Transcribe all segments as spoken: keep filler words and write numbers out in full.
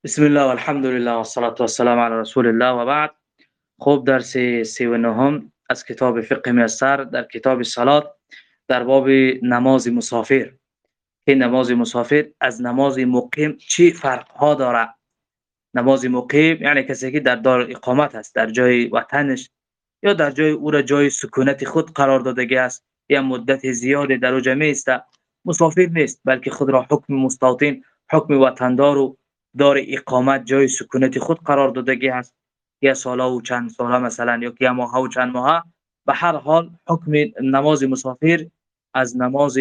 بسم الله والحمد لله والصلاة والسلام على رسول الله و بعد. خوب درس سی و نهم از کتاب فقه میسر در کتاب صلات در باب نماز مسافر. این نماز مسافر از نماز مقیم چی فرق ها داره؟ نماز مقیم یعنی کسی که در دار اقامت است، در جای وطنش یا در جای او را جای سکونت خود قرار دادگی است یا مدت زیادی در او جمع است، مسافر نیست بلکه خود را حکم مستوطن، حکم وطندار و دار اقامت جای سکونت خود قرار دادگی است، یا ساله و چند ساله مثلا یا که ماه و چند ماه. به هر حال حکم نماز مسافر از نماز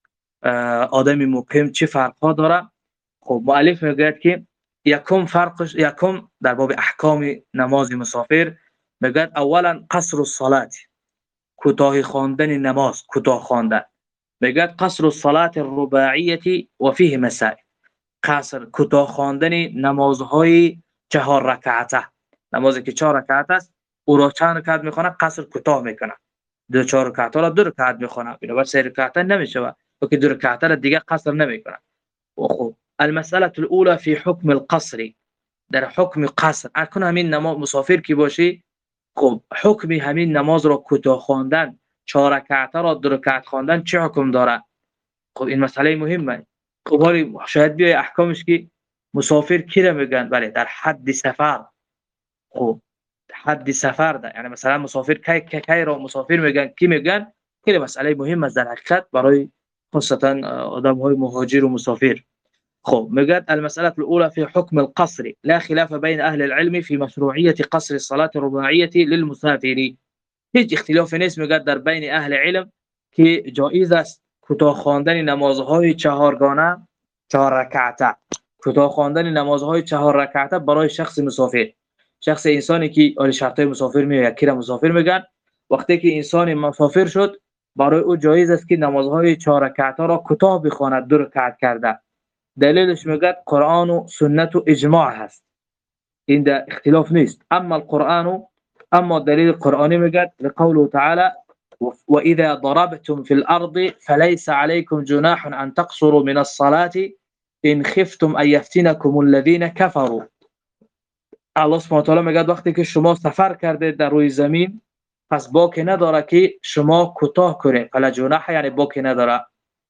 آدم مقیم چه فرق ها داره؟ خب مؤلف میگه که یکم فرقش یکم در باب احکام نماز مسافر میگه اولا قصر الصلاه، کوتاه خواندن نماز، کوتاه خواندن. میگه قصر الصلاه الرباعیه و فيه مسائل، قصر کوتاه خواندن نمازهای چهار رکعته، نمازی که چهار رکعت است او را چند رکعت میخونه؟ قصر کوتاه میکنه. دو چهار رکعت را دو رکعت میخونه، بنابر سه رکعت نمیشه و که دو رکعت را دیگه قصر نمیکنه. خب المساله الاولى في حكم القصر، در حکم قصر اكون همین نماز مسافر کی باشی، خب حکم همین نماز را کوتاه خواندن، چهار رکعت را دو رکعت خواندن چه حکم داره؟ خب این مسئله مهمه. خب ولی شاید بیای احکامش که مسافر کی را میگن؟ بله در حد سفر. خب حد سفر ده، یعنی مثلا مسافر کی کی, کی را مسافر میگن، کی میگن؟ خیلی مسئله مهم است در حقیقت برای خاصتا آدم‌های مهاجر و مسافر. خب میگه المسألة الأولى في حكم القصر لا خلاف بين أهل العلم في مشروعية قصر الصلاة الرباعية للمسافر. هیچ اختلافی نیست میگه در بین اهل علم که جایز است کوتاه خواندن نمازهای چهارگانه، چهار رکعته، کوتاه خواندن نمازهای چهار رکعته برای شخص مسافر. شخص انسانی که اول شرطای مسافر میگه، کی را مسافر میگن؟ وقتی که انسان مسافر شد برای او جایز است که نمازهای چهار رکعته را کوتاه بخواند، دو رکعت کرده. دلیلش میگه قرآن و سنت و اجماع هست، این ده اختلاف نیست. اما القرآن، اما دلیل قرآنی میگه لقوله تعالی وَإِذَا ضَرَبْتُمْ فِي الْأَرْضِ فَلَيْسَ عَلَيْكُمْ جُنَاحٌ أَن تَقْصُرُوا مِنَ الصَّلَاةِ إِنْ خِفْتُمْ أَن يَفْتِنَكُمُ الَّذِينَ كَفَرُوا. الله سبحانه و تعالی میگه وقتی که شما سفر کرده در روی زمین پس باکی نداره که شما کوتاه کنید. فلا جناح یعنی باکی نداره،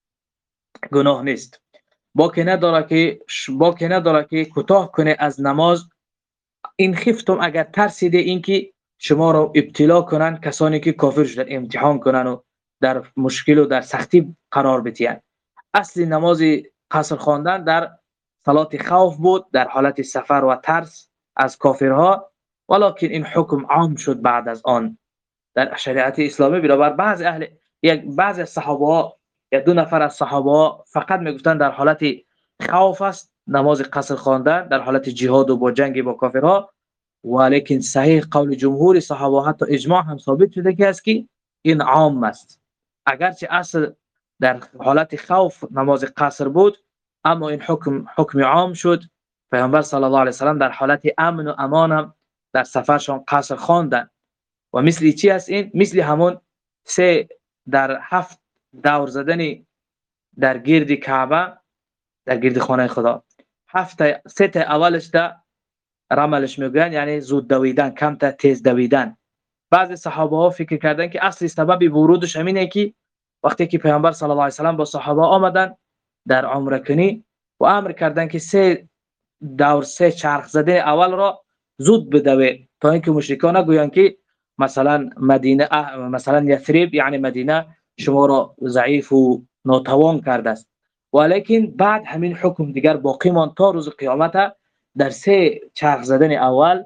گناه نیست. باکی نداره که باکی نداره که کوتاه کنه از نماز. این خفتم اگر ترسیده اینکه شما را ابتلا کنن کسانی که کافر شدن، امتحان کنن و در مشکل و در سختی قرار بدهند. اصل نماز قصر خواندن در صلات خوف بود، در حالت سفر و ترس از کافرها، ولکن این حکم عام شد بعد از آن در شریعت اسلامی. بنابر بعض اهل یک بعض از صحابه ها یا دو نفر از صحابه ها فقط میگفتن در حالت خوف است نماز قصر خواندن، در حالت جهاد و با جنگ با کافرها. ولیکن صحیح قول جمهور صحابه حتی اجماع هم ثابت شده که است که این عام است. اگرچه اصل در حالت خوف نماز قصر بود، اما این حکم حکم عام شد. پیامبر صلی الله علیه و سلم در حالت امن و امان هم در سفرشان قصر خواندن. و مثل چی است این؟ مثل همون سه در هفت دور زدن در گرد کعبه، در گرد خانه خدا. هفت سه تا اولش ده رملش میگن یعنی زود دویدن، کم تا تیز دویدن. بعضی صحابه ها فکر کردن که اصلی سبب ورودش همینه که وقتی که پیامبر صلی الله علیه و سلم با صحابه آمدن در عمره کنی و امر کردن که سه دور سه چرخ زدن اول را زود بدوه تا اینکه مشرکان نگویند که مثلا مدینه مثلا یثرب یعنی مدینه شما را ضعیف و ناتوان کرده است. ولیکن بعد همین حکم دیگر باقی ماند تا روز قیامت. در سه چرخ زدن اول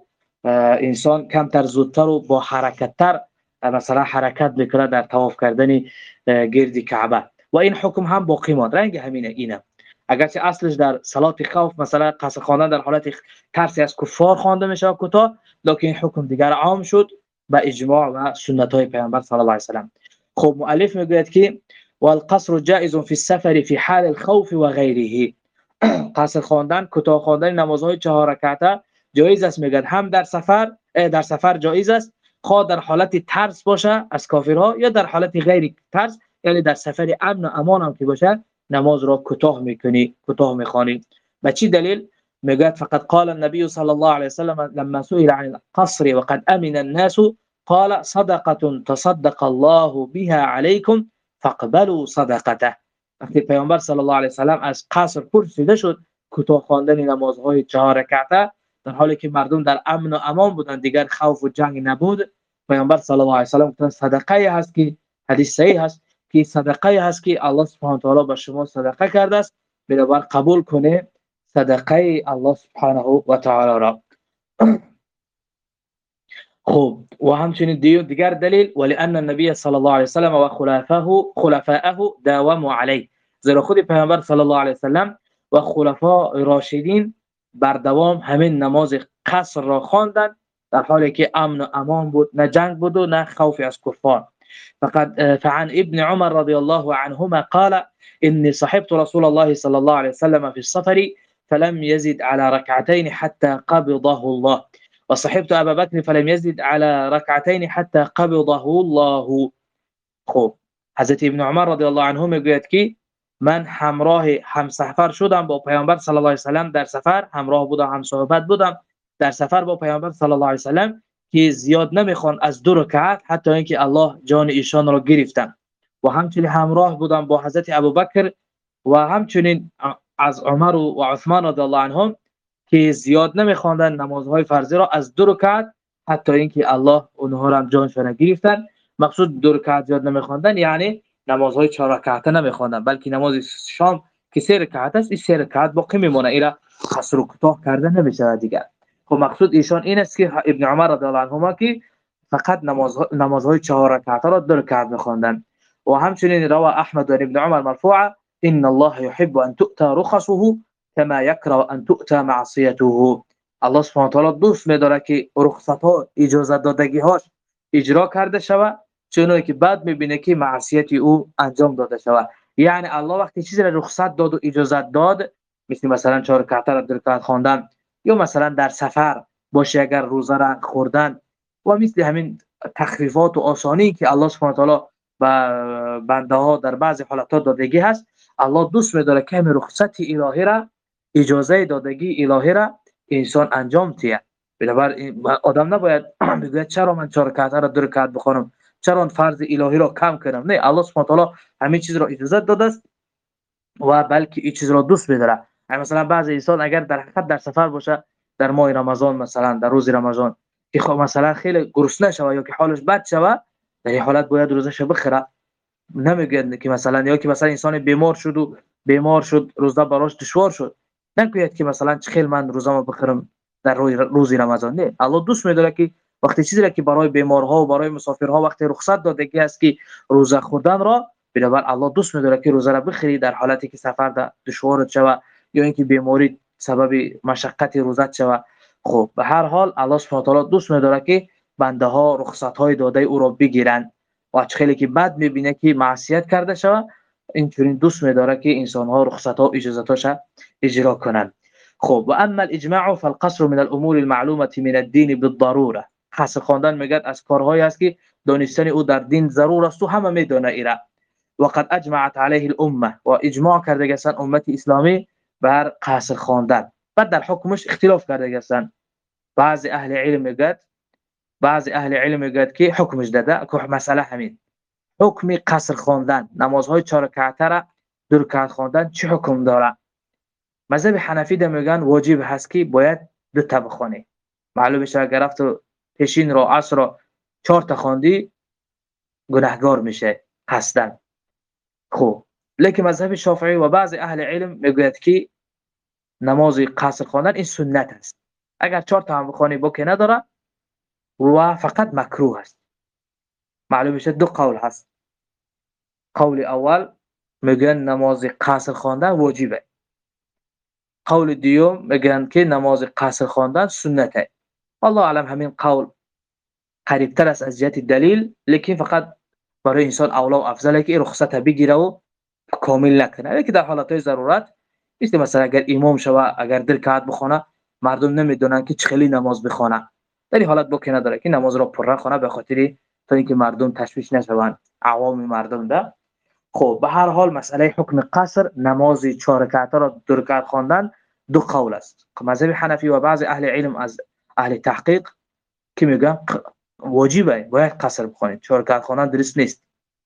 انسان کمتر زودتر و با حرکتتر مثلا حرکت بکنه در طواف کردن گرد کعبه و این حکم هم باقی ماند. رنگ همینه اینه. اگرچه اصلش در صلات خوف مثلا قصر خواندن در حالت ترسی از کفار خوانده میشه کوتاه، لکن این حکم دیگر عام شد با اجماع و سنت های پیامبر صلی الله علیه و سلم. خب مؤلف میگوید که والقصر جائز في السفر في حال الخوف وغيره. قصر خواندن، کوتاه خواندن نمازهای چهار رکعته جایز است میگن هم در سفر در سفر جایز است، خواه در حالت ترس باشه از کافرها یا در حالت غیر ترس، یعنی در سفر امن و امان هم که باشه نماز را کوتاه میکنی، کوتاه میخوانی. به چی دلیل؟ میگوید فقط قال النبي صلی الله علیه وسلم لما سئل عن القصر وقد امن الناس قال صدقه تصدق الله بها عليكم فاقبلوا صدقته. وقتی پیامبر صلی الله علیه وسلم از قصر پرسیده شد کوتاه خواندن نمازهای چهار رکعته در حالی که مردم در امن و امان بودند، دیگر خوف و جنگ نبود، پیامبر صلی الله علیه وسلم گفتند صدقه هست که حدیث صحیح است که صدقه هست که الله سبحانه و تعالی به شما صدقه کرده است، بنابر قبول کنه صدقه الله سبحانه و تعالی را. خوب، و همچنین دیگر دلیل ولأن النبي صلی الله علیه وسلم و خلفائه خلفائه داوموا علیه، زیرا خود پیامبر صلی الله علیه وسلم و خلفاء راشدین بر دوام همین نماز قصر را خواندند در حالی که امن و امان بود، نه جنگ بود و نه خوف از کفار. فقد فعن ابن عمر رضی الله عنهما قال اني صحبت رسول الله صلى الله عليه وسلم في السفر فلم يزد على ركعتين حتى قبضه الله وصحبت ابا بكر فلم يزد على ركعتين حتى قبضه الله. خوب، حضرت ابن عمر رضی الله عنه میگوید که من همراه هم سفر شدم با پیامبر صلی الله علیه و سلم، در سفر همراه بودم، هم صحبت بودم در سفر با پیامبر صلی الله علیه و سلم که زیاد نمیخوان از دو رکعت حتی اینکه الله جان ایشان را گرفتن، و همچنین همراه بودم با حضرت ابوبکر و همچنین از عمر و عثمان رضی الله عنهم که زیاد نمیخواندن نمازهای فرضی را از دو رکعت حتی اینکه الله اونها را جانشان گرفتن. مقصود دو رکعت زیاد نمیخواندن یعنی نمازهای چهار رکعته نمیخواندن، بلکه نماز شام که سه رکعت است، این سه رکعت باقی میمونه، اینا قصر و کوتاه کرده نمیشه دیگر. خب مقصود ایشان این است که ابن عمر رضی الله عنهما که فقط نماز نمازهای چهار رکعته را دو رکعت میخواندن. و همچنین روى احمد و ابن عمر مرفوعا ان الله يحب ان تؤتى رخصه كما يكره ان تؤتى معصيته. الله سبحانه و تعالی دوست می‌داره که رخصت ها، اجازه دادگی هاش اجرا کرده شود، چون که بعد می‌بینه که معصیت او انجام داده شود. یعنی الله وقتی چیزی را رخصت داد و اجازه داد، مثل مثلا چهار رکعته را در رکعت خواندن، یا مثلا در سفر باشه اگر روزه را خوردن، و مثل همین تخفیفات و آسانی که الله سبحانه و تعالی به بنده ها در بعضی حالات دادگی هست، الله دوست می‌داره که همین رخصت الهی را، اجازه دادگی الهی را انسان انجام تیه. بنابراین آدم نباید بگه چرا من چهار رکعت را دو رکعت بخونم، چرا فرض الهی را کم کنم. نه، الله سبحانه و تعالی همین چیز را اجازه داده است و بلکه این چیز را دوست می‌داره. مثلا بعضی انسان اگر در حقیقت در سفر باشه در ماه رمضان، مثلا در روز رمضان که خب مثلا خیلی گرسنه شوه یا که حالش بد شوه، در این حالت باید روزش بخوره. نمیگه که مثلا یا که مثلا انسان بیمار شد و بیمار شد روزه براش دشوار شد، نگوید که مثلا چخیل من روزمو بخورم در روز رمضان. نه، الله دوست می‌داره که وقتی چیزی را که برای بیمارها و برای مسافرها وقتی رخصت دادگی است که روزه خوردن را، بنابر الله دوست می‌داره که روزه را بخری در حالتی که سفر دشوار شوه یا اینکه بیماری سبب مشقت روزه شوه. خب به هر حال الله سبحانه و تعالی دوست می‌داره که بنده ها رخصت‌های داده او را بگیرند، و خیلی که بعد می‌بینه که معصیت کرده شوه، اینطوری دوست می‌داره که انسان‌ها رخصت‌ها و اجازه‌هاش اجرا کنند. خب و اما الاجماع فالقصر من الامور المعلومه من الدين بالضروره. قصر خواندن میگه از کارهایی است که دانستن او در دین ضرور است و همه میدونه ایرا. وقد اجمعت عليه الامه، و اجماع کرده گستن امت اسلامی بر قصر خواندن. بعد در حکمش اختلاف کرده گستن. بعضی اهل علم میگه بعضی اهل علم میگه که حکمش داده که مسئله همین حکم قصر خواندن، نمازهای چهار رکعته را دو رکعت خواندن چه حکم داره؟ مذهب حنفی ده میگن واجب هست که باید دو تا بخونی. معلومه شه اگر رفت پیشین رو عصر رو چهار تا خواندی گناهگار میشه قصدن. خب لیکن مذهب شافعی و بعضی اهل علم میگوید که نماز قصر خواندن این سنت است، اگر چهار تا هم بخونی باکی نداره و فقط مکروه است. معلومه شه دو قول هست. قول اول میگن نماز قصر خواندن واجبه، قول دیوم میگن که نماز قصر خواندن سنته. والله اعلم همین قول قریب تر است از جهت دلیل، لیکن فقط برای انسان اولا و افضله که رخصت بگیره و کامل نکنه. لیکن در حالات ضرورت مثل مثلا اگر امام شوه اگر در رکعت بخونه مردم نمیدونن که چخیلی نماز بخونه، در این حالت باکی نداره که نماز را پر کنه به خاطر تا اینکه مردم تشویش نشوند، عوام مردم ده. خب به هر حال مسئله حکم قصر، نماز چهار رکعت را دو رکعت خواندن دو قول است. مذهب حنفی و بعضی اهل علم از اهل تحقیق که میگن واجبه، باید قصر بخونید، چهار رکعت خواندن درست نیست.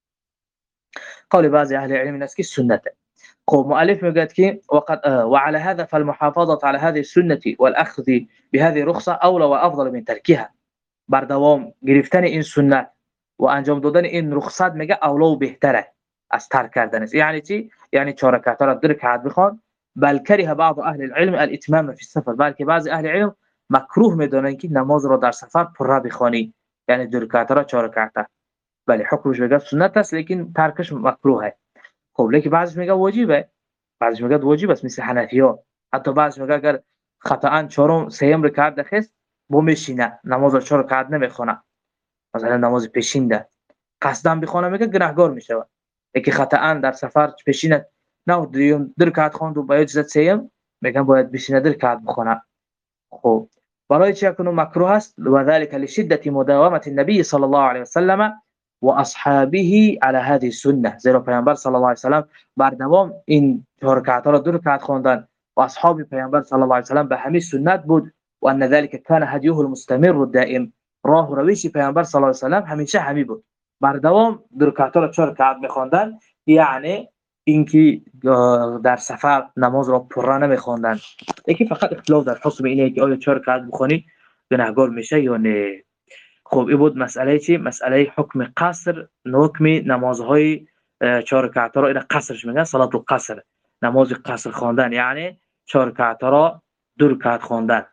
قول بعضی اهل علم این است که سنته. خب مؤلف میگه که وقد وعلى هذا فالمحافظه على هذه السنه والاخذ بهذه الرخصه اولى وافضل من تركها. بر دوام گرفتن این سنت و انجام دادن این رخصت میگه اولا و بهتره از ترک کردن است. یعنی چی؟ یعنی چهار رکعت را در رکعت بخوان. بل کره بعض اهل العلم الاتمام فی السفر، بلکه بعضی اهل علم مکروه میدونن که نماز را در سفر پر بخوانی، یعنی در رکعت را چهار رکعت. بله حکمش میگه سنت است لیکن ترکش مکروهه. خب لیکن بعضیش میگه واجبه، بعضیش میگه واجب است مثل حنفی‌ها. حتی بعضیش میگه اگر خطا چهارم سوم رکعت دخست بو میشینه نماز را چهار رکعت نمیخونه، مثلا نماز پیشین ده قصدا بخونه میگه گناهگار میشه. یکی خطا در سفر پیشینه نه در رکعت خواند و باید جزت سوم میگن باید بشینه در رکعت بخونه. خب برای چه کنون مکروه است؟ و ذلك لشدة مداومة النبي صلى الله عليه وسلم و اصحابه على هذه السنه، زیرا پیامبر صلی الله علیه و سلم بر دوام این چهار رکعت را دو رکعت خواندن و اصحاب پیامبر صلی الله علیه و سلم به همین سنت بود. و ان ذلك كان هديه المستمر الدائم، راه و روش پیامبر صلی الله علیه و سلم همیشه همین بود، بر دوام دو رکعت را چهار رکعت می‌خواندن. یعنی اینکه در سفر نماز را پر نمی‌خواندن. یکی فقط اختلاف در حکم اینه که آیا چهار رکعت بخونی گناهگار میشه یا نه. خب این بود مسئله چی؟ مسئله حکم قصر، حکم نمازهای چهار رکعت را این قصرش میگن صلات القصر، نماز قصر خواندن، یعنی چهار رکعت را دو رکعت خواندن،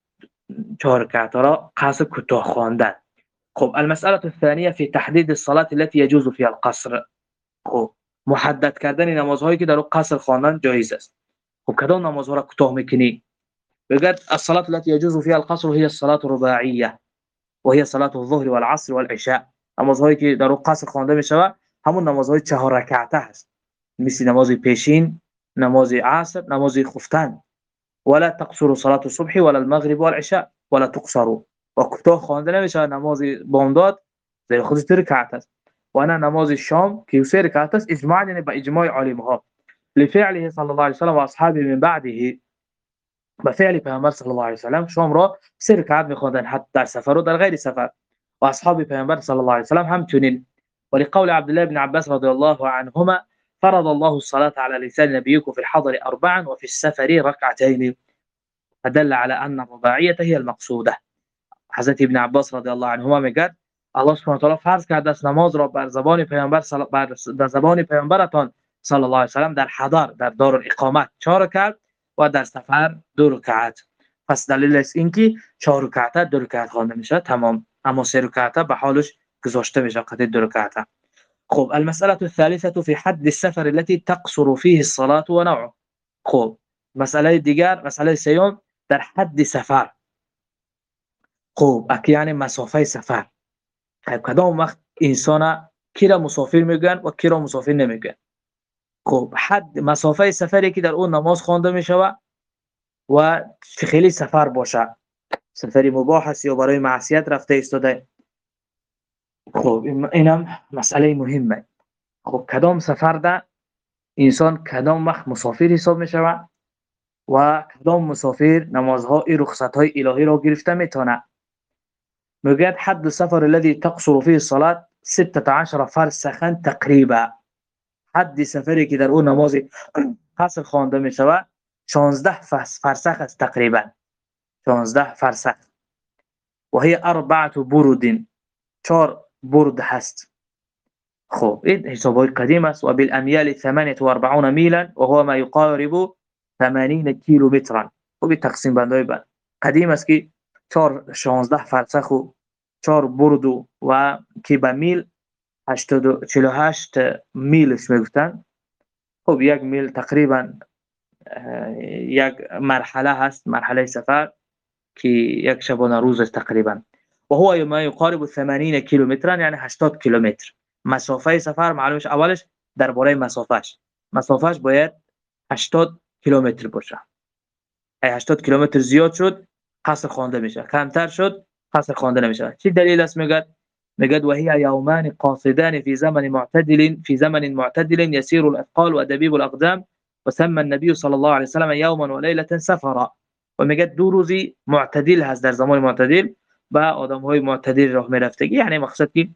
چهار رکعت را قصر کوتاه خواندن. خب المسألة الثانية في تحديد الصلاة التي يجوز فيها القصر. خب محدد کردن نمازهایی که در قصر خواندن جایز است. خب کدام نمازها را کوتاه میکنی؟ بجد الصلاة التي يجوز فيها القصر هي الصلاة الرباعية وهي صلاة الظهر والعصر والعشاء. نمازهایی که در قصر خوانده میشود همون نمازهای چهار رکعته است، مثل نماز پیشین، نماز عصر، نماز خفتن. ولا تقصر صلاة الصبح ولا المغرب والعشاء ولا تقصر. و کوتاه خوانده نمیشود نماز بامداد زیر خودش سه رکعت است، و انا نماز شام که سه رکعت است اجماعا، یعنی با اجماع علماء لفعله صلی الله علیه و سلم و اصحابه من بعده، بفعل پیامبر صلی الله علیه و سلم شام را سه رکعت می‌خواندن، حتی در سفر و در غیر سفر، و اصحاب پیامبر صلی الله علیه و سلم همچنین. ولقول عبد الله بن عباس رضی الله عنهما فرض الله الصلاة على لسان نبيكم في الحضر أربعا وفي السفر ركعتين، فدل على أن الرباعية هي المقصودة. حضرت ابن عباس رضی الله عنهما میگه الله سبحانه و تعالی فرض کرده است نماز را بر زبان پیامبر صل... بر زبان پیامبرتان صلی الله علیه و سلم در حضر، در دارالاقامت چهار رکعت و در سفر دو رکعت. پس دلیل است اینکه چهار رکعت دو رکعت خوانده میشه تمام، اما سه رکعت به حالش گذاشته میشه قطع دو رکعت. خب المسألة الثالثة في حد السفر التي تقصر فيه الصلاة ونوعه. خب مسئله دیگر، مسئله سیوم در حد سفر. خب اکی یعنی مسافه سفر. خب کدام وقت انسان کی را مسافر میگن و کی را مسافر نمیگن؟ خب حد مسافه سفری که در اون نماز خوانده میشوه و خیلی سفر باشه، سفری مباح است یا برای معصیت رفته ایستاده. خب اینم مسئله مهمه. خب کدام سفر ده انسان کدام وقت مسافر حساب میشوه و کدام مسافر نمازها ای رخصت‌های الهی را گرفته میتونه؟ میگه حد السفر الذي تقصر فيه الصلاة ستة عشر فرسخا تقریبا. حد سفری که در اون نماز قصر خوانده میشوه شانزده فرسخ است تقریبا، شانزده فرسخ. و هي اربعه برد، چهار برد هست. خب این حسابای قدیم است. و بالاميال ثمانية وأربعين میلا و هو ما يقارب ثمانين کیلومترا. خب تقسیم بندی بند قدیم است که چهار شانزده فرسخ و چهار برد و که به میل هشتاد و چهل و هشت میلش میگفتن. خب یک میل تقریبا یک مرحله هست، مرحله سفر که یک شبانه روز است تقریبا. و هو ما يقارب ثمانين کیلومتر، یعنی هشتاد کیلومتر. مسافه سفر معلومش اولش درباره مسافهش، مسافهش باید هشتاد کیلومتر باشه. ای هشتاد کیلومتر زیاد شد قصر خوانده میشه، کمتر شد قصر خوانده نمیشه. چی دلیل است؟ میگه میگه و هي يومان قاصدان في زمن معتدل في زمن معتدل يسير الاثقال ودبيب الاقدام و سمى النبی صلی الله علیه و سلم یوما و لیلة سفرا، و میگه دو روزی معتدل هست، در زمان معتدل با آدم‌های معتدل راه میرفتگی، یعنی مقصد که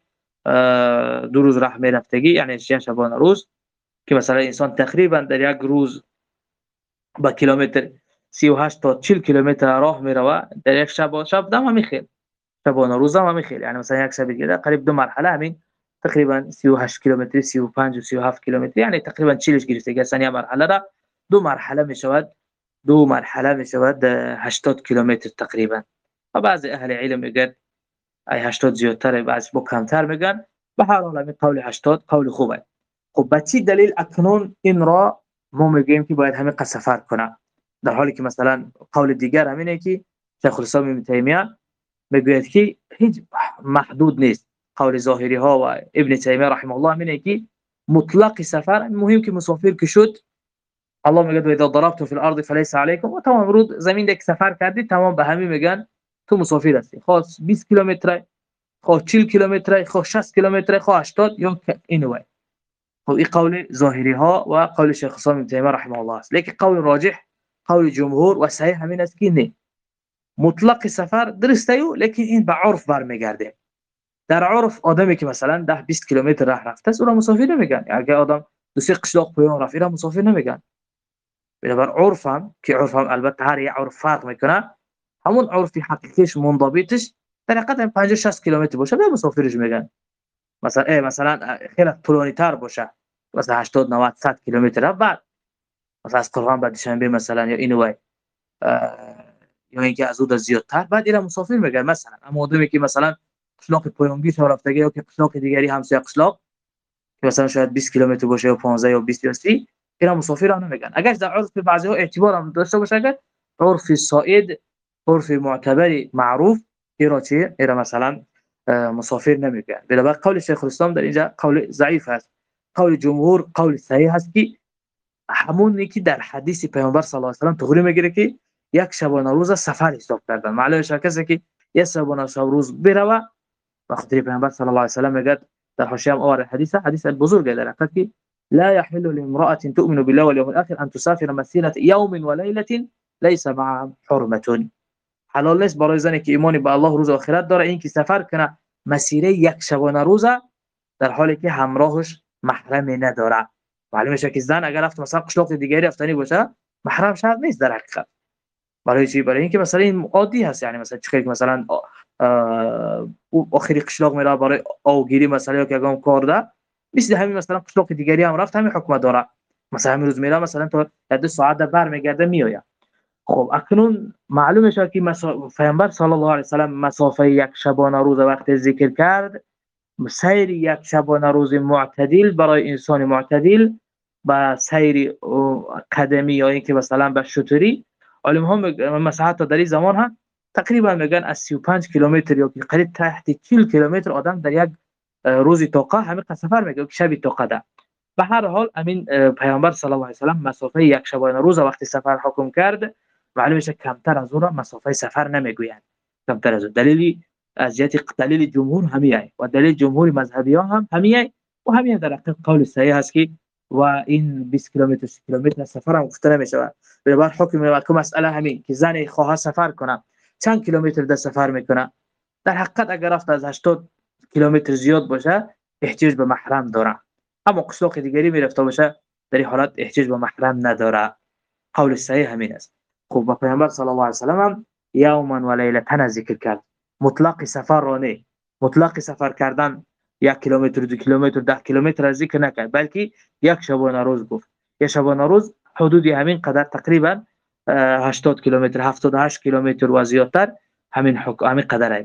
دو روز راه میرفتگی یعنی شبانه روز، که مثلا انسان تقریبا در یک روز با کیلومتر سی و هشت تا چهل کیلومتر راه میروه، در یک شب شب دم هم میخیل، شبانه روز هم میخیل، یعنی مثلا یک شب دیگه قریب دو مرحله همین تقریبا سی و هشت کیلومتر، سی و پنج و سی و هفت کیلومتر، یعنی تقریبا چهل گرفته که ثانیه مرحله را دو مرحله میشود، دو مرحله میشود هشتاد کیلومتر تقریبا. و بعضی اهل علم میگن ای هشتاد زیادتر، بعضی با کمتر میگن. به هر حال همین قول هشتاد قول خوبه. خب به چه دلیل اکنون این را ما میگیم که باید همین سفر کنه، در حالی که مثلا قول دیگر همینه که شیخ الاسلام ابن تیمیه میگوید که هیچ محدود نیست. قول ظاهری ها و ابن تیمیه رحمه الله همینه که مطلق سفر، مهم که مسافر که شد، الله میگه اذا ضربتم في الارض فليس عليكم، و تمام رود زمین یک سفر کردی تمام به همین میگن تو مسافر هستی، خاص بیست کیلومتر، خب چهل کیلومتر، خب شصت کیلومتر، خب هشتاد، یا اینو. خب این قول ظاهری ها و قول شیخ الاسلام ابن تیمیه رحمه الله است. لیکن قول راجح، قول جمهور و صحیح همین است که نه، مطلق سفر درسته یو، لیکن این به عرف برمیگرده. در عرف آدمی که مثلا ده بیست کیلومتر راه رفته است، او را مسافر نمیگن. اگه آدم دو سه قشلاق پایان رفت، را مسافر نمیگن. بنابر عرف هم که عرف هم البته هر یک عرف فرق میکنه، همون عرفی حقیقیش منضبطش در حقیقت پنجاه شصت کیلومتر باشه به مسافرش میگن. مثلا ای مثلا خیلی طولانی تر باشه، مثلا هشتاد نود صد کیلومتر، بعد مثلا از قرغان بعد شنبه مثلا یا اینو یا اینکه از اون زیادتر، بعد اینا مسافر میگن. مثلا اما آدمی که مثلا قشلاق پایانگی شو رفتگی یا که قشلاق دیگری همسایه قشلاق که مثلا شاید بیست کیلومتر باشه یا پانزده یا بیست یا سی، اینا مسافر هم نمیگن. اگر در عرف بعضی‌ها اعتبار هم داشته باشه، اگر عرف سائد، عرف معتبر معروف، اینا چی اینا مثلا مسافر نمیگن. بنابراین قول شیخ الاسلام در اینجا قول ضعیف است. قول جمهور قول صحیح است که همونی که در حدیث پیامبر صلی الله علیه و سلم تغری میگیره که یک شبانه روز سفر حساب کردن. معلومه کسی که یک شبانه روز بروه، وقتی پیامبر صلی الله علیه و سلم میگه در حاشیه آور حدیث حدیث بزرگ در حقیقت که لا يحل لامرأة تؤمن بالله واليوم الآخر أن تسافر مسيرة يوم وليلة ليس معها حرمة. حلال نیست برای زنی که ایمانی به الله روز آخرت داره این که سفر کنه مسیره یک شبانه روز در حالی که همراهش محرمی نداره. معلومه که زن اگر رفت مثلا قشلاق دیگری رفتنی باشه، محرم شرط نیست در حقیقت. برای چی؟ برای اینکه مثلا این عادی هست، یعنی مثلا چه مثلا آخری قشلاق میره برای آوگیری مثلا یا که اگام کار ده، مثل همین مثلا قشلاق دیگری هم رفت همین حکم داره، مثلا همین روز میره مثلا تا دو ساعت برمیگرده میآید. خب اکنون معلومه شد که پیامبر صلی الله علیه و سلم مسافه یک شبانه روز وقت ذکر کرد، سیر یک شبانه روز معتدل برای انسان معتدل با سیر قدمی یا اینکه مثلا به شتری، علم ها مثلا حتی در این زمان ها تقریبا میگن از سی و پنج کیلومتر یا قریب تحت چهل کیلومتر آدم در یک روزی طاقه همین سفر میگه که شبی طاقه ده. به هر حال امین پیامبر صلی الله علیه و سلم مسافه یک شبانه روز وقتی سفر حکم کرد، معلومه که کمتر از اون مسافه سفر نمیگویند. کمتر از اون دلیلی از جهت دلیل جمهور همیه و دلیل جمهور مذهبی ها هم همیه و همیه در حقیقت قول صحیح است که و این بیست کیلومتر سی کیلومتر سفر هم گفته نمیشه. به بعد حکم که مسئله همین که زن خواهد سفر کنه چند کیلومتر در سفر میکنه، در حقیقت اگر رفت از هشتاد کیلومتر زیاد باشه احتیاج به محرم داره، اما قشلاق دیگری میرفته باشه در این حالت احتیاج به محرم نداره. قول صحیح همین است. خب با پیامبر صلی الله علیه و سلم یوما و لیلة ذکر کرد، مطلق سفر را نه. مطلق سفر کردن یک کیلومتر دو کیلومتر ده کیلومتر از ذکر نکرد، بلکه یک شبانه روز گفت. یک شبانه روز حدود همین قدر تقریبا هشتاد کیلومتر هفتاد و هشت کیلومتر و زیادتر همین حکم همین قدره.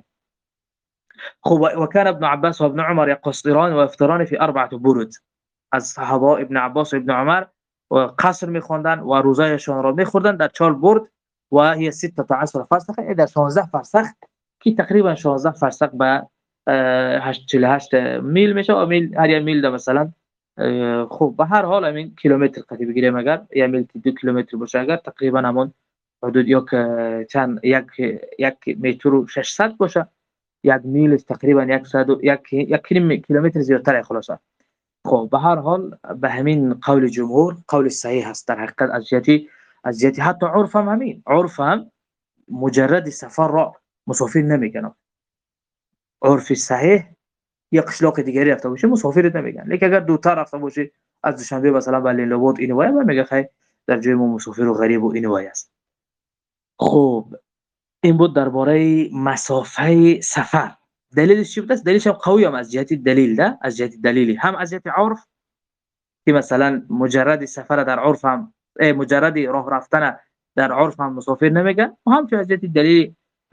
خب و کان ابن عباس و ابن عمر يقصران و يفطران في اربعه برد. از صحابه ابن عباس و ابن عمر و قصر میخوندن و روزایشان را میخوردن در چهار برد و هي ستة عشر فرسخ، در شانزده فرسخ که تقریبا شانزده فرسخ به چهل و هشت میل میشه و میل هر یک میل ده مثلا خب به هر حال همین کیلومتر قریب بگیریم، اگر یک میل دو کیلومتر باشه اگر تقریبا همون حدود یک چند یک یک متر و ششصد باشه، یک میل تقریبا صد یک یک کیلومتر زیادتر خلاصه. خب به هر حال به همین قول جمهور قول صحیح است در حقیقت از جهتی از جهتی حتی عرف هم همین عرف هم مجرد سفر را مسافر نمیگن. عرف صحیح یا قشلاق دیگری رفته باشه مسافرت نمیگن، لیکن اگر دو تا رفته باشه از دوشنبه مثلا به لیلوات اینو وای میگه خیر در جای ما مسافر و غریب و اینو وای است. خب این بود درباره مسافه سفر. دلیلش چی بود؟ دلیلش هم قوی هم از جهت دلیل ده، از جهت دلیلی هم از جهت عرف که مثلا مجرد سفر در عرف هم مجرد راه رفتن در عرف هم مسافر نمیگن و هم از جهت دلیل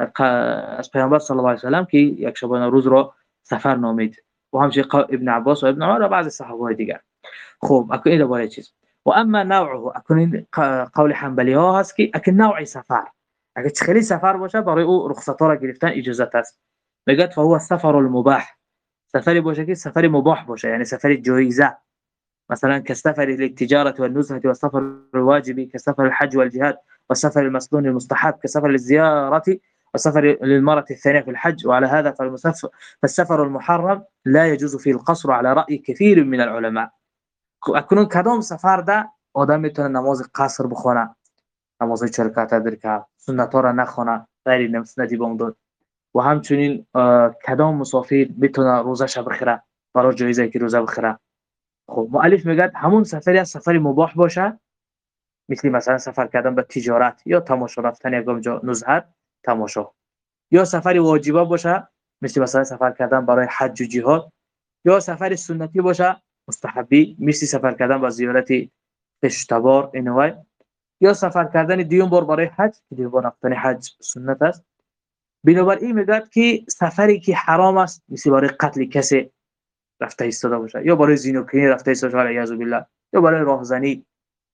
از پیامبر صلی الله علیه و سلم که یک شبانه روز را سفر نامید و همچنین ابن عباس و ابن عمر و بعض صحابه دیگر. خب اكو این درباره چیز و اما نوعه اكو قول حنبلی ها هست که اكو نوع سفر اگه خیلی سفر باشه برای او رخصت ها را گرفتن اجازه است. میگه فهو السفر المباح، سفری باشه که سفر مباح باشه یعنی سفر جایزه، مثلا كالسفر للتجارة والنزهة والسفر الواجب كسفر الحج والجهاد والسفر المسنون المستحب كسفر للزيارة والسفر للمرة الثانية في الحج. وعلى هذا فالمسافر فالسفر المحرم لا يجوز فيه القصر على رأي كثير من العلماء. اکنون کدام سفر ده آدم میتونه نماز قصر بخونه، نماز چهار رکعته درکه سنت ها را نخونه غیر سنتی بمداد و همچنین کدام مسافر میتونه روزه بخوره برای جایزه که روزه بخوره. خب مؤلف میگه همون سفری از سفری مباح باشه مثل مثلا سفر کردن به تجارت یا تماشا رفتن یک جا نزهت تماشا، یا سفری واجبه باشه مثل مثلا سفر کردن برای حج و جهاد، یا سفر سنتی باشه مستحبی مثل سفر کردن با زیارت پشتبار اینوای، یا سفر کردن دیوم بار برای حج که دیوم رفتن حج سنت است. بنابراین میگه که سفری که حرام است مثل برای قتل کسی رفته ایستاده باشه یا برای زینوکنی رفته ایستاده باشه علیاذ بالله یا برای راهزنی،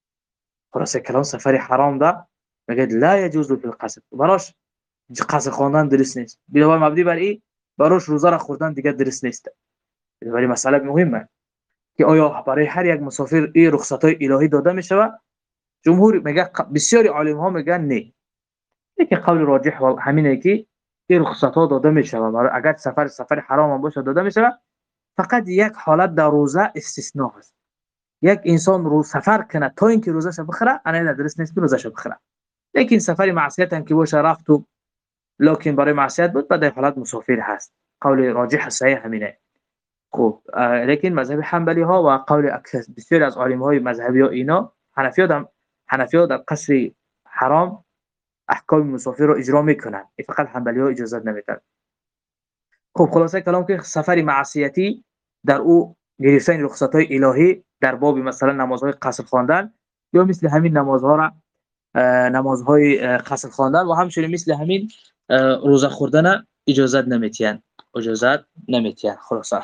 خلاصه کلام سفری حرام ده میگه لا يجوز فی القصر، براش قصر خواندن درست نیست. بنابراین مبنی بر این براش روزه را خوردن دیگه درست نیست. بنابراین مسئله مهمه که آیا برای هر یک مسافر این رخصت‌های الهی داده میشه؟ جمهور میگه بسیاری عالم ها میگن نه، لیکن قول راجح و همینه که این رخصت‌ها داده میشه برای اگر سفر سفر حرام هم باشه داده میشه. فقط یک حالت در روزه استثناء است، یک انسان روز سفر کنه تا اینکه روزش بخره انا درست نیست که روزش بخره، لیکن سفر معصیت هم که باشه رفت و لکن برای معصیت بود بعد حالت مسافر هست. قول راجح صحیح همینه. خب لیکن مذهب حنبلی ها و قول بسیاری از علما های مذهبی ها اینا حنفی ها هم حنفی ها در قصر حرام احکام مسافر رو اجرا میکنن، فقط حنبلی ها اجازه نمیدن. خب خلاصه کلام که سفر معصیتی در او گرفتن رخصت های الهی در باب مثلا نمازهای قصر خواندن یا مثل همین نمازها را نمازهای قصر خواندن و همچنین مثل همین روزه خوردن اجازه نمیتین اجازه نمیتین خلاصه.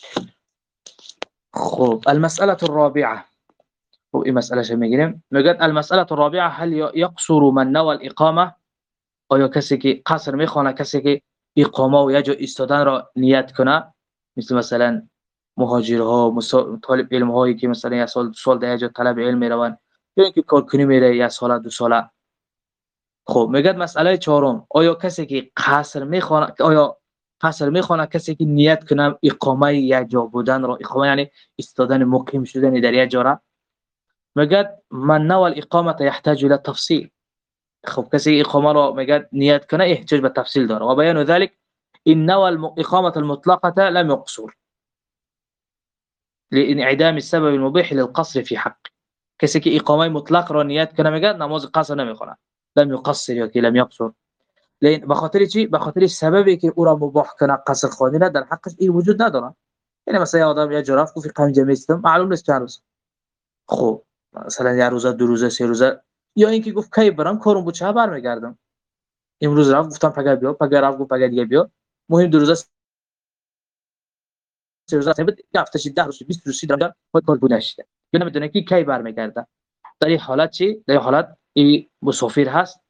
خب المسألة الرابعة، خب این مسئله ش میگیریم. میگه المسألة الرابعة هل يقصر من نوى الإقامة، آیا کسی که قصر میخونه کسی که اقامه و یا جا ایستادن را نیت کنه مثل مثلا مهاجرها طالب علم هایی که مثلا یک سال دو سال در جا طلب علم میروند یا اینکه کارکنی میره یک سال دو ساله. خب میگه مسئله چهارم آیا کسی که قصر میخونه آیا قصر میخونه کسی که نیت کنه اقامه یک جا بودن را، اقامه یعنی ایستادن مقیم شدن در یک جا را. میگه من نوى الاقامه يحتاج الى تفصيل، خب کسی اقامه را میگه نیت کنه احتیاج به تفصیل داره. و بیان ذلك ان نوى الاقامه المطلقه لم يقصر لانعدام السبب المبيح للقصر في حق. کسی که اقامه مطلق را نیت کنه میگه نماز قصر نمیخونه لم يقصر یا که لم يقصر، لان به خاطر چی؟ به خاطر سببی که او را مباح کنه قصر خواندن در حقش این وجود نداره. یعنی مثلا آدم یا جراف گفت قائم جمعی استم معلوم نیست چند روز، خب مثلا یک روزه دو روزه سه روزه، یا اینکه گفت کی برام کارم بود چه برمیگردم امروز رفت گفتم پگاه بیا پگاه رفت گفت پگاه دیگه بیا، مهم دو روزه سه روزه بعد هفتهش ده روز بیست روز دارم خود کار بود نشده یا نمیدونه که کی برمیگرده. در این حالت چی؟ در این حالت این مسافر هست.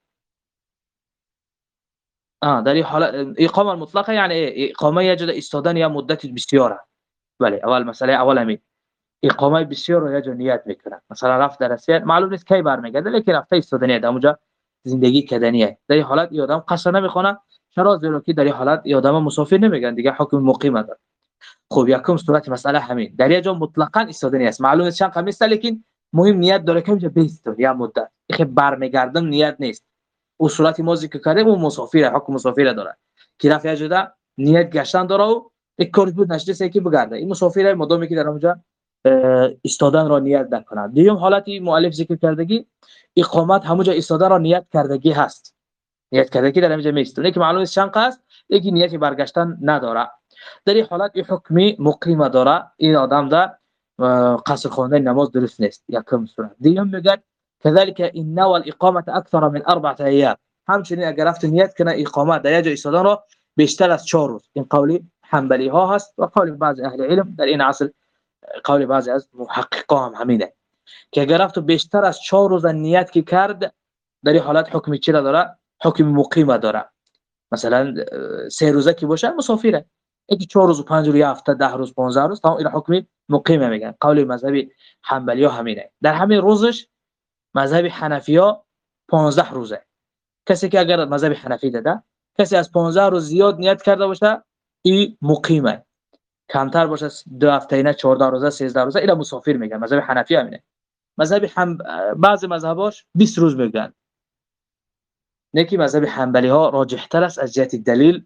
آه در این حالت اقامه مطلقه یعنی اقامه یه جدا ایستادن یا مدت بسیاره. بله اول مسئله اول همین اقامه بسیار رو یه جا نیت میکنه، مثلا رفت درسیت معلوم نیست کی برمیگرده لیکن رفته ایستادنیه در اونجا زندگی کردنیه. در این حالت این آدم قصر نمیخونه، چرا؟ زیرا که در این حالت این آدم مسافر نمیگن دیگه حکم مقیم داره. خب یکم صورت مسئله همین در یه جا مطلقاً ایستادنی است، معلومه چند قمیص لیکن مهم نیت داره که اونجا بیست یا مدت اخی برمیگردم نیت نیست. او صورت ما ذکر کردیم و مسافر حکم مسافر داره که رفع جدا نیت گشتن داره و یک کاری بود نشده که بگرده. این مسافر مدامی که در اونجا ایستادن را نیت نکنه. دیگه حالتی مؤلف ذکر کردگی اقامت همونجا ایستادن را نیت کردگی هست، نیت کردگی در همونجا میستونه که معلومه چند قصد یکی نیتی برگشتن نداره. در این حالت این حکمی مقیم داره، این آدم در قصر خواندن نماز درست نیست. یکم صورت دیگه میگه كذلك ان نوى الاقامه اكثر من اربعه ایام، همچنین اگر رفت نیت کنه اقامت در جای ایستادن را بیشتر از چهار روز. این قولی حنبلی ها هست و قول بعضی اهل علم در این عصر، قول بعضی از محققا هم همینه که اگر رفت بیشتر از چهار روز نیت کی کرد در این حالت حکمی چی داره؟ حکم مقیم داره. مثلا سه روزه کی باشه مسافره، یکی چهار روز و پنج روز یا هفته ده روز پانزده روز تا این حکمی مقیم میگن. قول مذهبی حنبلی ها همینه. در همین روزش مذهب حنفی ها پانزده روزه. کسی که اگر مذهب حنفی داده کسی از پانزده روز زیاد نیت کرده باشه این مقیمه، کمتر باشه دو هفته نه چهارده روزه سیزده روزه اینا مسافر میگن. مذهب حنفی همینه. مذهب هم بعضی مذهباش بیست روز میگن، نکی مذهب حنبلی ها راجح تر است از جهت دلیل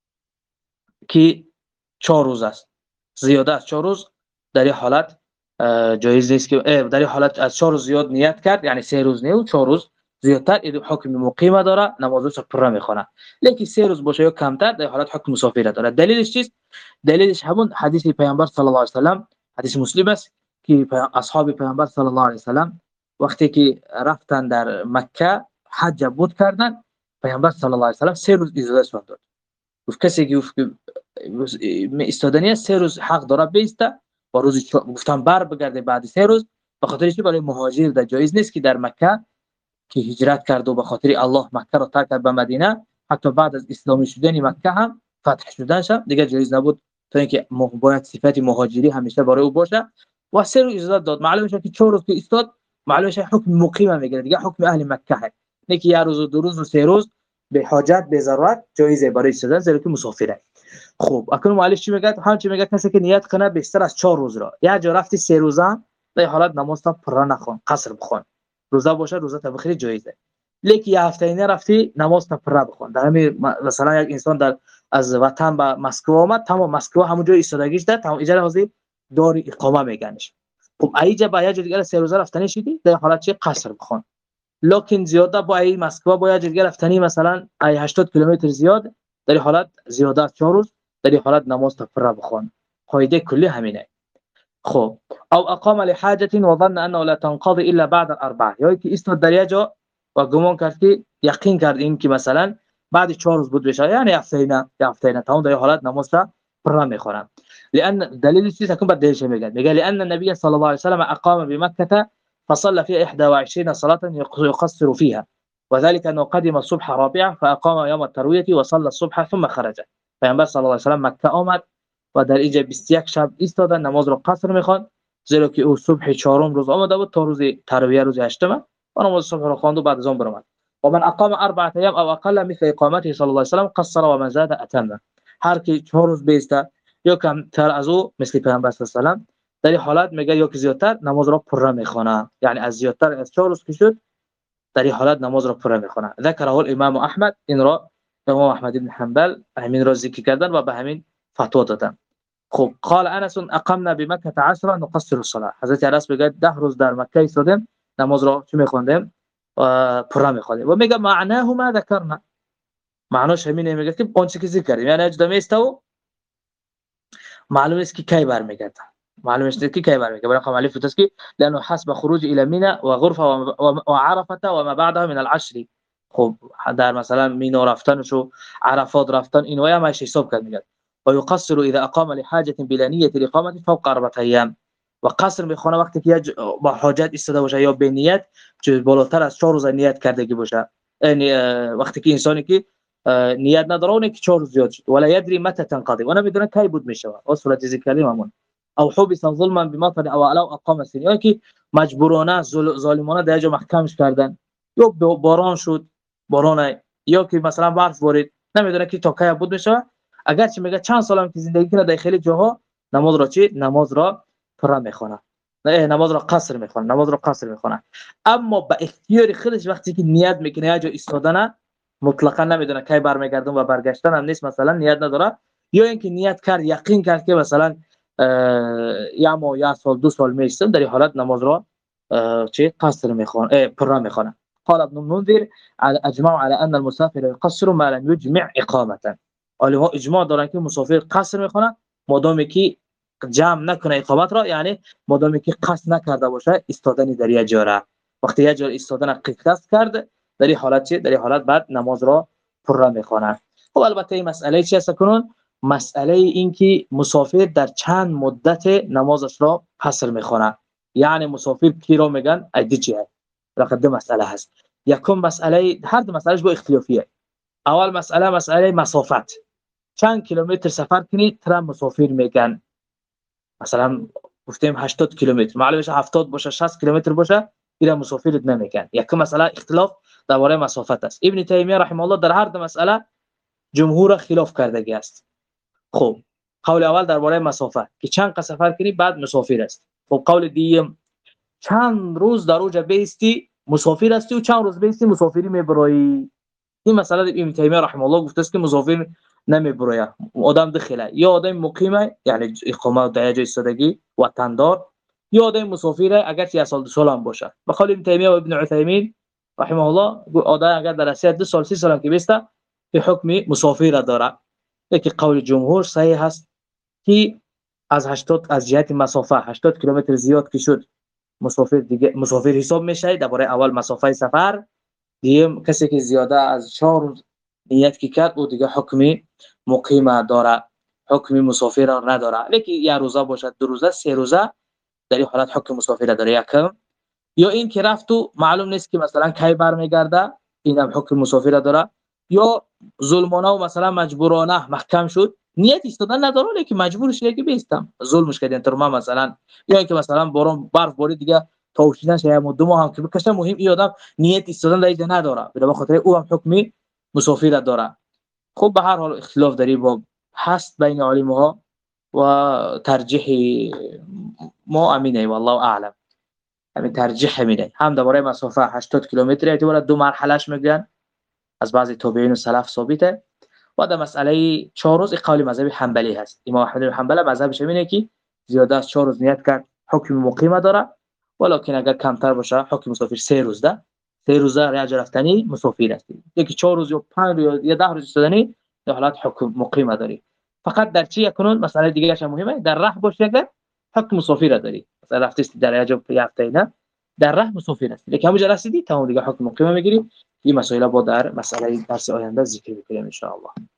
که چهار روز است، زیاده از چهار روز در این حالت جایز نیست که در این حالت از چهار روز زیاد نیت کرد، یعنی سه روز نه و چهار روز زیادتر این حکم مقیم داره، نمازش پر میخونه. لیکن سه روز باشه یا کمتر در حالت حکم مسافر داره. دلیلش چیست؟ دلیلش همون حدیث پیامبر صلی الله علیه و سلام، حدیث مسلم است که اصحاب پیامبر صلی الله علیه و سلام وقتی که رفتن در مکه حج بود کردن، پیامبر صلی الله علیه و سلام سه روز اجازه داد. گفت کسی که ایستادنی سه روز حق داره بیسته و روز گفتن بر بگرده بعد سه روز، به خاطر چی؟ برای مهاجر در جایز نیست که در مکه که هجرت کرد و به خاطر الله مکه را ترک کرد به مدینه، حتی بعد از اسلامی شدن مکه هم فتح شدنش دیگه جایز نبود تا اینکه باید صفت مهاجری همیشه برای او باشه و سه روز اجازه داد. معلومه که چهار روز که ایستاد معلومه حکم مقیم میگیره دیگه، حکم اهل مکه است، نه که یه روز و دو روز و سه روز به حاجت به ضرورت جایزه برای ایستادن زیرا که مسافره. خب اکنون مؤلف چی میگه؟ هم چی میگه؟ کسی که نیت کنه بیشتر از چهار روز را یا جا رفتی سه روزه در حالت نماز تا پر نخون، قصر بخون. روزه باشه روزه تا بخیر جایزه، لیکن یه هفته اینه رفتی نماز تا پر بخون. در همین مثلا یک انسان در از وطن به مسکو آمد، تمام مسکو همونجا ایستادگیش ده، تمام اجازه حاضر داری اقامه میگنش. خب ایجا با یه جا دیگه سه روزه رفتنی شدی در حالت چه قصر بخون. لکن زیاده با ای مسکو با یه جا دیگه رفتنی مثلا ای هشتاد کیلومتر زیاد در حالت زیاده از چهار روز در حالت نماز تا پر بخون. قاعده کلی همینه. خب او اقام لحاجه وظن انه لا تنقضي الا بعد الاربعه، یا که ایستاد در جا و گمان کرد که یقین کرد این که مثلا بعد چهار روز بود بشه، یعنی هفته نه هفته نه تا در حالت نماز تا پر میخونن. لان دلیل چیزی که بعد دلیلش میگه میگه لان النبي صلى الله عليه وسلم اقام بمكه فصلى فيها واحد وعشرين صلاه يقصر فيها، وذلك انه قدم الصبح رابعه فاقام يوم الترويه وصلى الصبح ثم خرج. پیامبر صلی الله علیه و سلم مکه آمد و در اینجا بیست و یک شب ایستادن، نماز را قصر میخواند زیرا که او صبح چهارم روز آمده بود تا روز ترویه روز هشتم و نماز صبح را خواند و بعد از آن برآمد. و من اقام اربعه ایام او اقل مثل اقامته صلی الله علیه و سلم قصر و من زاد اتم، هر کی چهار روز بیسته یا کمتر از او مثل پیامبر صلی الله علیه و سلم در این حالت میگه یا که زیادتر نماز را پر میخونه، یعنی از زیادتر از چهار روز که شد در این حالت نماز را پر میخونه. ذکره الامام احمد، این را امام احمد بن حنبل همین را ذکر کردن و به همین فتوا دادن. خب قال انس اقمنا بمكه عشرة نقصر الصلاه، حضرت انس میگه ده روز در مکه ایستادیم نماز را چه میخوندیم و پر میخوندیم و میگه معناه ما ذکرنا، معناش همینه میگه که اون چیزی که ذکر کردیم یعنی اجدا میستو معلومه است که کی برمیگرده، معلومه است که کی برمیگرده. برای مؤلف گفت که لانه حسب خروج الى منى وغرفه وعرفه وما بعدها من العشر. خب در مثلا مینا رفتنش و عرفات رفتن اینو هم میشه حساب کرد. میگه و يقصر اذا اقام لحاجه بلا نيه الاقامه فوق اربعه ایام، و قصر میخونه وقتی که با حاجت ایستاده باشه یا به نیت که بالاتر از چهار روز نیت کردگی باشه، یعنی وقتی که انسانی که نیت نداره اون که چهار روز زیاد شد ولا يدري متى تنقضي و نمیدونه کی بود میشه و صورت ذکر کردیم او حبس ظلما بمطر او لو اقام سنه، یا که مجبورانه ظالمانه در جا محکمش کردن یا باران شد باران، یا که مثلا برف بارید نمیدونه که تا کی بود میشه. اگرچه میگه چند سالم که زندگی کنه در خیلی جاها نماز را چی نماز را پرا میخونه، نه نماز را قصر میخونه، نماز را قصر میخونه. اما با اختیار خودش وقتی که نیت میکنه یا جا ایستادن مطلقا نمیدونه کی برمیگردم و برگشتن هم نیست، مثلا نیت نداره، یا اینکه نیت کرد یقین کرد که مثلا یا ما یا سال دو سال میستم، در این حالت نماز را چه قصر میخونه پرا میخونه. قال ابن المنذر اجمع على ان المسافر يقصر ما لم يجمع اقامه. علما اجماع دارن که مسافر قصر میخونه مادامی که جمع نکنه اقامت را، یعنی مادامی که قصد نکرده باشه ایستادن در یک جا را. وقتی یک جا ایستادن قصد کرد در این حالت چه در این حالت بعد نماز را پرا میخونه. خب البته این مسئله چی است کنون؟ مسئله این که مسافر در چند مدت نمازش را قصر میخونه، یعنی مسافر کی را میگن ادیچه رقم دو مسئله هست. یکم مسئله، هر دو مسئلهش با اختلافیه. اول مسئله مسئله مسافت، چند کیلومتر سفر کنید ترا مسافر میگن. مثلا گفتیم هشتاد کیلومتر، معلومه هفتاد باشه شصت کیلومتر باشه اینا مسافر نمیگن. یکم مسئله اختلاف درباره مسافت است. ابن تیمیه رحمه الله در هر دو مسئله جمهور خلاف کردگی است. خب قول اول درباره مسافت که چند قصر سفر کنی بعد مسافر است. خب قول دیگه چند روز در اوج بیستی مسافر هستی و چند روز بیستی مسافری میبرایی. این مسئله ابن تیمیه رحمه الله گفته است که مسافر نمیبره، آدم دخیله یا آدم مقیمه یعنی اقامت در جای ایستادگی وطندار، یا آدم مسافره اگر سی سال دو سال هم باشه. به قول ابن تیمیه و ابن عثیمین رحمه الله آدم اگر در اصل دو سال سی سال هم که بیسته به حکم مسافر داره. یکی قول جمهور صحیح است که از هشتاد از جهت مسافه هشتاد کیلومتر زیاد که شد مسافر دیگه مسافر حساب میشه. درباره اول مسافه سفر دیگه کسی که زیاده از چهار روز نیت کی کرد او دیگه حکم مقیم داره، حکم مسافر را نداره. لیکن یک روزه باشد دو روزه سه روزه در این حالت حکم مسافر داره. یکم یا این که رفت و معلوم نیست که مثلا کی برمیگرده این هم حکم مسافر داره، یا ظلمانه و مثلا مجبورانه محکم شد نیت ایستادن نداره لیکن مجبور شده که بیستم ظلمش کردن تر ما مثلا، یا اینکه مثلا بارون برف باری دیگه توشیدن شه دو ماه هم که بکشه مهم این آدم نیت ایستادن دیگه نداره به خاطر او هم حکم مسافر داره. خب به هر حال اختلاف در این باب هست بین علماء و ترجیح ما امینه والله اعلم. همین ترجیح همینه، هم درباره مسافه هشتاد کیلومتر اعتبار دو مرحلهش میگن از بعضی تابعین و سلف ثابته. و در مسئله چهار روز قول مذهب حنبلی هست. امام احمد بن حنبل مذهبش اینه که زیاده از چهار روز نیت کرد حکم مقیم داره، ولکن اگر کمتر باشه حکم مسافر سه روز ده سه روزه رجع رفتنی مسافر است. یکی چهار روز یا پنج روز یا ده روز ایستادنی در حالت حکم مقیم داری. فقط در چی یکنون مسئله دیگه اش مهمه در راه باشه اگر حکم مسافر داری، مثلا رفتی در رجع یا هفته نه در راه مسافر است، لیکن همونجا رسیدی تا دیگه حکم مقیم میگیری. این مسائل با در مسئله درس آینده ذکر می‌کنیم ان شاء الله.